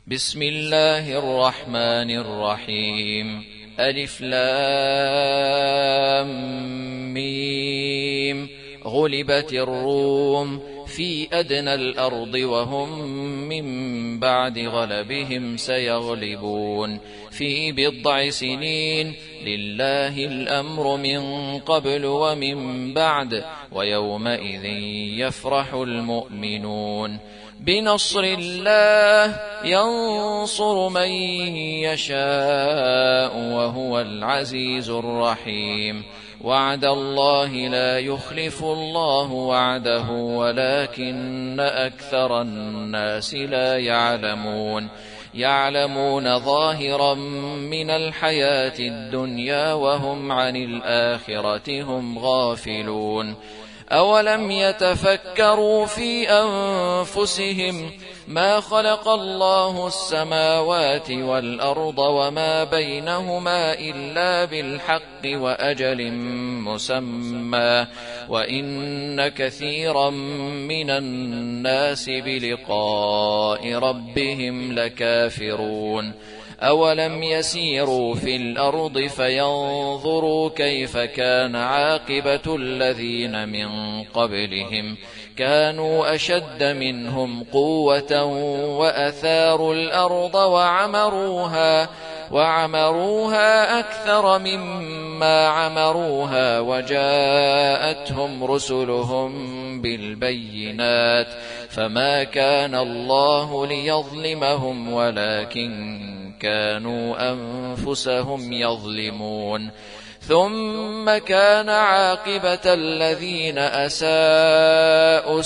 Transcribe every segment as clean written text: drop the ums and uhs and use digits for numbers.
بسم الله الرحمن الرحيم. ألف لام ميم. غلبت الروم في أدنى الأرض وهم من بعد غلبهم سيغلبون في بضع سنين. لله الأمر من قبل ومن بعد ويومئذ يفرح المؤمنون. بنصر الله ينصر من يشاء وهو العزيز الرحيم. وعد الله لا يخلف الله وعده ولكن أكثر الناس لا يعلمون ظاهرا من الحياة الدنيا وهم عن الآخرة هم غافلون. أولم يتفكروا في أنفسهم ما خلق الله السماوات والأرض وما بينهما إلا بالحق وأجل مسمى وإن كثيرا من الناس بلقاء ربهم لكافرون. أولم يسيروا في الأرض فينظروا كيف كان عاقبة الذين من قبلهم كانوا أشد منهم قوة وأثاروا الأرض وعمروها أكثر مما عمروها وجاءتهم رسلهم بالبينات فما كان الله ليظلمهم ولكن كانوا أنفسهم يظلمون. ثم كان عاقبة الذين أساءوا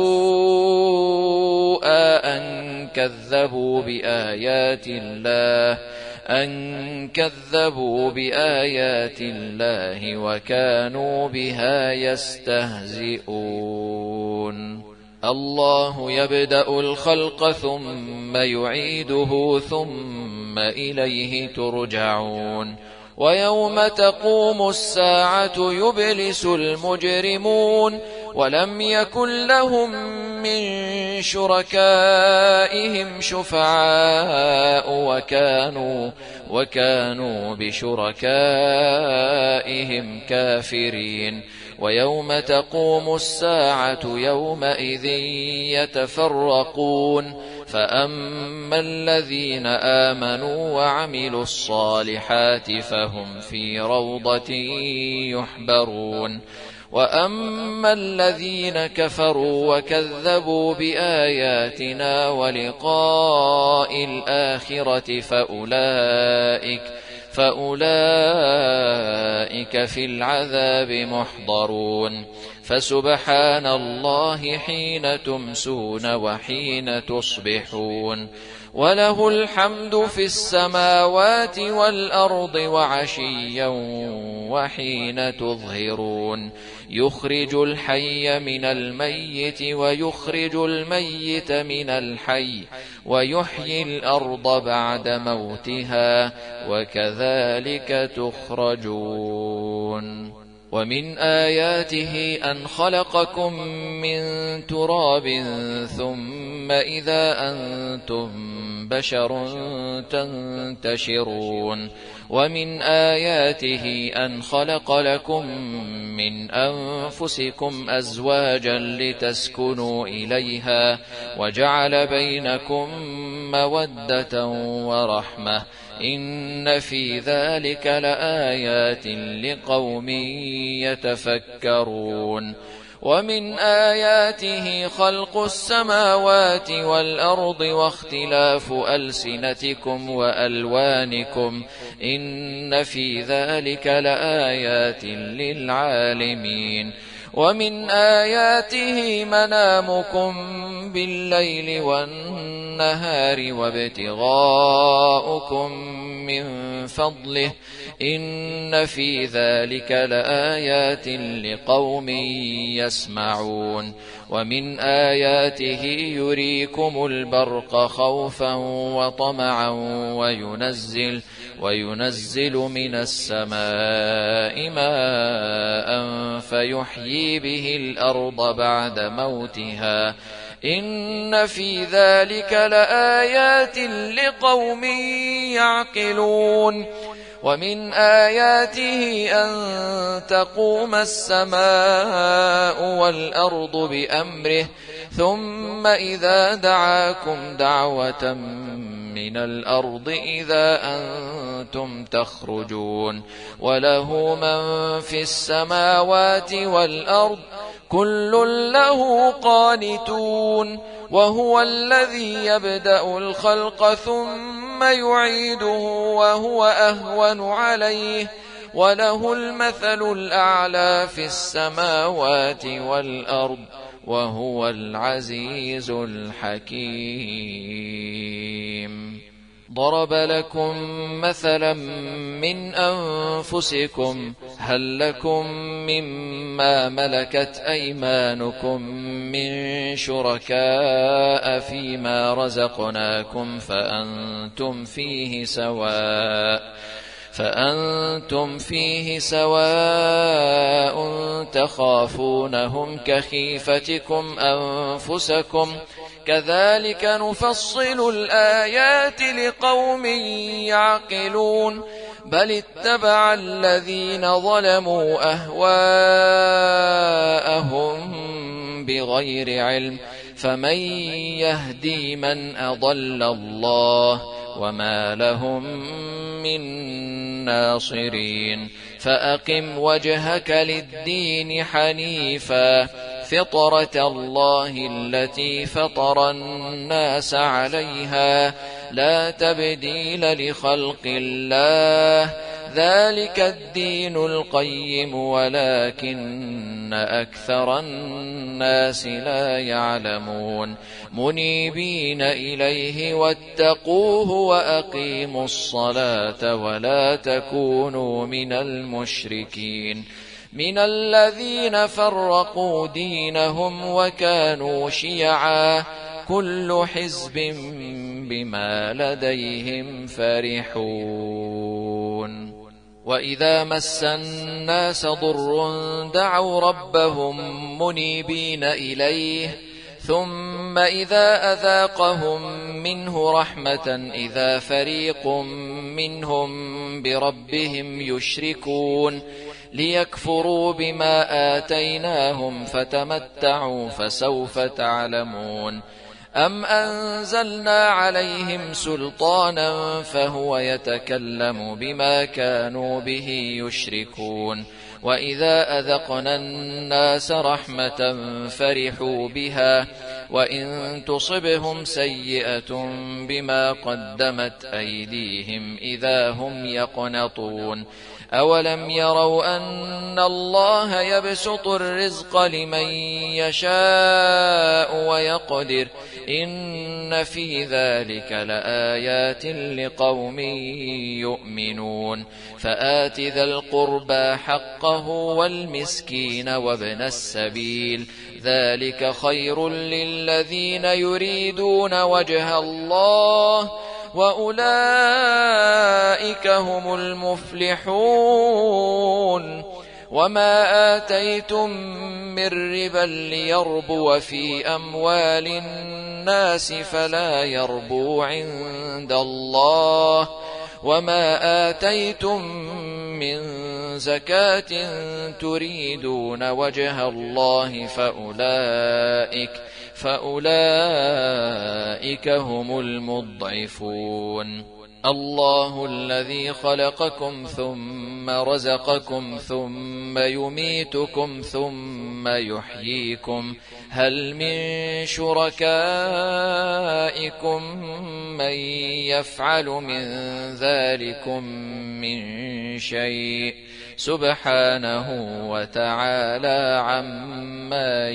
السوء أن كذبوا بآيات الله وكانوا بها يستهزئون. الله يبدأ الخلق ثم يعيده ثم إليه ترجعون. ويوم تقوم الساعة يبلس المجرمون ولم يكن لهم من شركائهم شفعاء وكانوا بشركائهم كافرين. ويوم تقوم الساعة يومئذ يتفرقون فأما الذين آمنوا وعملوا الصالحات فهم في روضة يحبرون. وأما الذين كفروا وكذبوا بآياتنا ولقاء الآخرة فأولئك في العذاب محضرون. فسبحان الله حين تمسون وحين تصبحون وله الحمد في السماوات والأرض وعشيا وحين تظهرون. يخرج الحي من الميت ويخرج الميت من الحي ويحيي الأرض بعد موتها وكذلك تخرجون. ومن آياته أن خلقكم من تراب ثم إذا أنتم بشر تنتشرون. ومن آياته أن خلق لكم من أنفسكم أزواجا لتسكنوا إليها وجعل بينكم مودة ورحمة إن في ذلك لآيات لقوم يتفكرون. ومن آياته خلق السماوات والأرض واختلاف ألسنتكم وألوانكم إن في ذلك لآيات للعالمين. ومن آياته منامكم بالليل والنهار وابتغاؤكم من فضله إن في ذلك لآيات لقوم يسمعون. ومن آياته يريكم البرق خوفا وطمعا وينزل من السماء ماء فيحيي به الأرض بعد موتها إن في ذلك لآيات لقوم يعقلون ومن آياته أن تقوم السماء والأرض بأمره ثم إذا دعاكم دعوة من الأرض إذا أنتم تخرجون وله من في السماوات والأرض كل له قانتون وهو الذي يبدأ الخلق ثم يعيده وهو أهون عليه وله المثل الأعلى في السماوات والأرض وهو العزيز الحكيم. ضرب لكم مثلا من أنفسكم هل لكم مما ملكت أيمانكم من شركاء فيما رزقناكم فأنتم فيه سواء تخافونهم كخيفتكم أنفسكم كذلك نفصل الآيات لقوم يعقلون بل اتبع الذين ظلموا أهواءهم بغير علم فمن يهدي من أضل الله وما لهم من ناصرين. فأقم وجهك للدين حنيفا فطرة الله التي فطر الناس عليها لا تبديل لخلق الله ذلك الدين القيم ولكن أكثر الناس لا يعلمون. منيبين إليه واتقوه وأقيموا الصلاة ولا تكونوا من المشركين من الذين فرقوا دينهم وكانوا شيعا كل حزب بما لديهم فرحون. وإذا مس الناس ضر دعوا ربهم منيبين إليه ثم إذا أذاقهم منه رحمة إذا فريق منهم بربهم يشركون ليكفروا بما آتيناهم فتمتعوا فسوف تعلمون. أم أنزلنا عليهم سلطانا فهو يتكلم بما كانوا به يشركون. وإذا أذقنا الناس رحمة فرحوا بها وإن تصبهم سيئة بما قدمت أيديهم إذا هم يقنطون. أولم يروا أن الله يبسط الرزق لمن يشاء ويقدر إن في ذلك لآيات لقوم يؤمنون. فآت ذا القربى حقه والمسكين وابن السبيل ذلك خير للذين يريدون وجه الله وأولئك هم المفلحون. وما آتيتم من ربا ليربو في أموال الناس فلا يربو عند الله وما آتيتم من زكاة تريدون وجه الله فأولئك هم المضعفون. الله الذي خلقكم ثم رزقكم ثم يميتكم ثم يحييكم هل من شركائكم من يفعل من ذلكم من شيء سبحانه وتعالى عما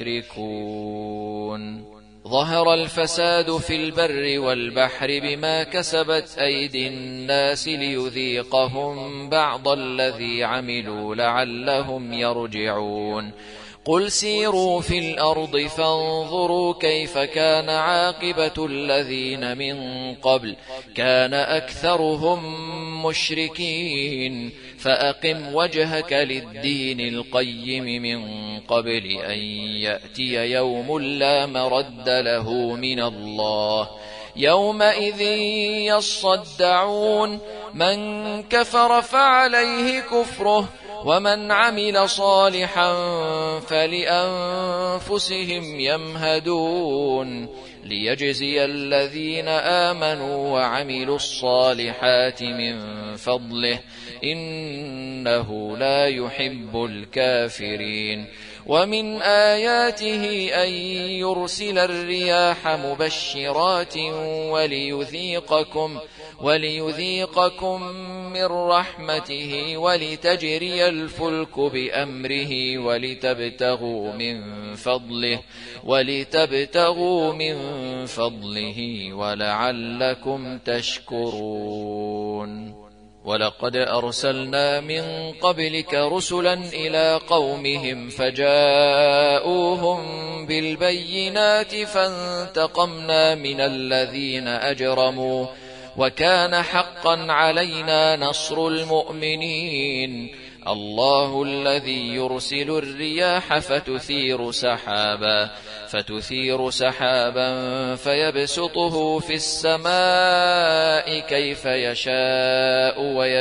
يشركون. ظهر الفساد في البر والبحر بما كسبت أيدي الناس ليذيقهم بعض الذي عملوا لعلهم يرجعون. قل سيروا في الأرض فانظروا كيف كان عاقبة الذين من قبل كان أكثرهم مشركين فأقم وجهك للدين القيم من قبل أن يأتي يوم لا مرد له من الله يومئذ يصدعون من كفر فعليه كفره ومن عمل صالحا فلأنفسهم يمهدون ليجزي الذين آمنوا وعملوا الصالحات من فضله إنه لا يحب الكافرين ومن آياته أن يرسل الرياح مبشرات وليذيقكم من رحمته ولتجري الفلك بأمره ولتبتغوا من فضله ولعلكم تشكرون ولقد أرسلنا من قبلك رسلا إلى قومهم فجاءوهم بالبينات فانتقمنا من الذين أجرموا وكان حقا علينا نصر المؤمنين الله الذي يرسل الرياح فتثير سحابا فيبسطه في السماء كيف يشاء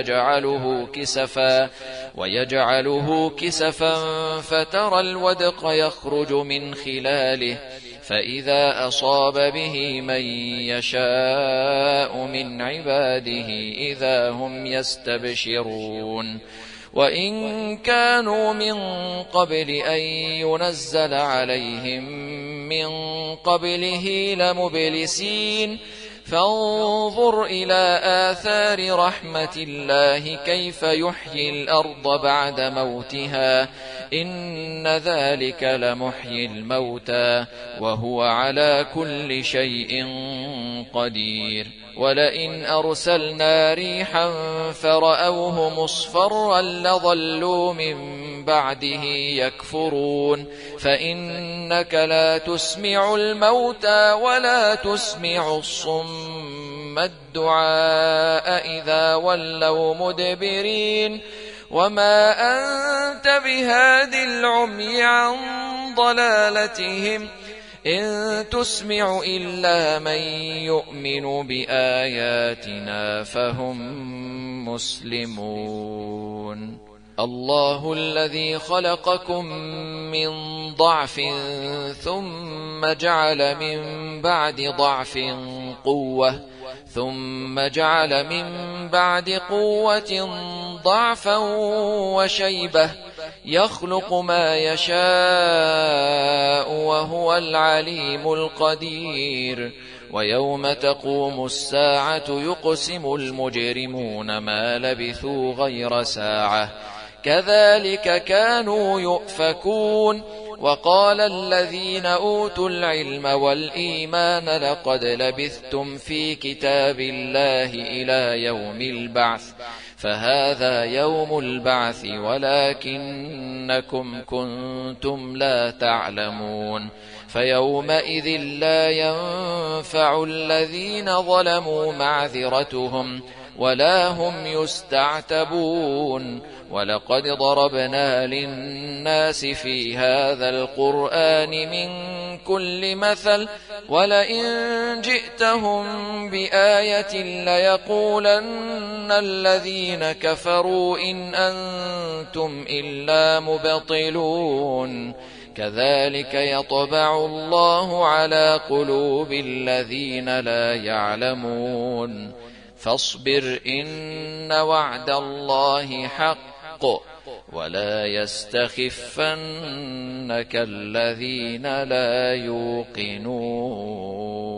ويجعله كسفا فترى الودق يخرج من خلاله فإذا أصاب به من يشاء من عباده إذا هم يستبشرون وإن كانوا من قبل أن ينزل عليهم من قبله لمبلسين فانظر إلى آثار رحمة الله كيف يحيي الأرض بعد موتها إن ذلك لمحيي الموتى وهو على كل شيء قدير ولئن أرسلنا ريحا فرأوه مصفرا لظلوا من بعده يكفرون فإنك لا تسمع الموتى ولا تسمع الصم الدعاء إذا ولوا مدبرين وما أنت بهاد العمي عن ضلالتهم إن تسمع إلا من يؤمن بآياتنا فهم مسلمون الله الذي خلقكم من ضعف ثم جعل من بعد ضعف قوة ثم جعل من بعد قوة ضعفا وشيبة يخلق ما يشاء وهو العليم القدير ويوم تقوم الساعة يقسم المجرمون ما لبثوا غير ساعة كذلك كانوا يؤفكون وقال الذين أوتوا العلم والإيمان لقد لبثتم في كتاب الله إلى يوم البعث فهذا يوم البعث ولكنكم كنتم لا تعلمون فيومئذ لا ينفع الذين ظلموا معذرتهم ولا هم يستعتبون ولقد ضربنا للناس في هذا القرآن من كل مثل ولئن جئتهم بآية ليقولن الذين كفروا إن أنتم إلا مبطلون كذلك يطبع الله على قلوب الذين لا يعلمون فاصبر إن وعد الله حق ولا يستخفنك الذين لا يوقنون